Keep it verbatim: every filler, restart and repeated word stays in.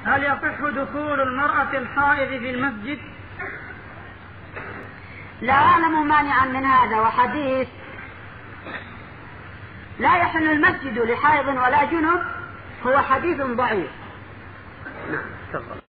هل يصح دخول المرأة الحائض في المسجد؟ لا أعلم مانعا من هذا، وحديث لا يحل المسجد لحائض ولا جنب هو حديث ضعيف. نعم.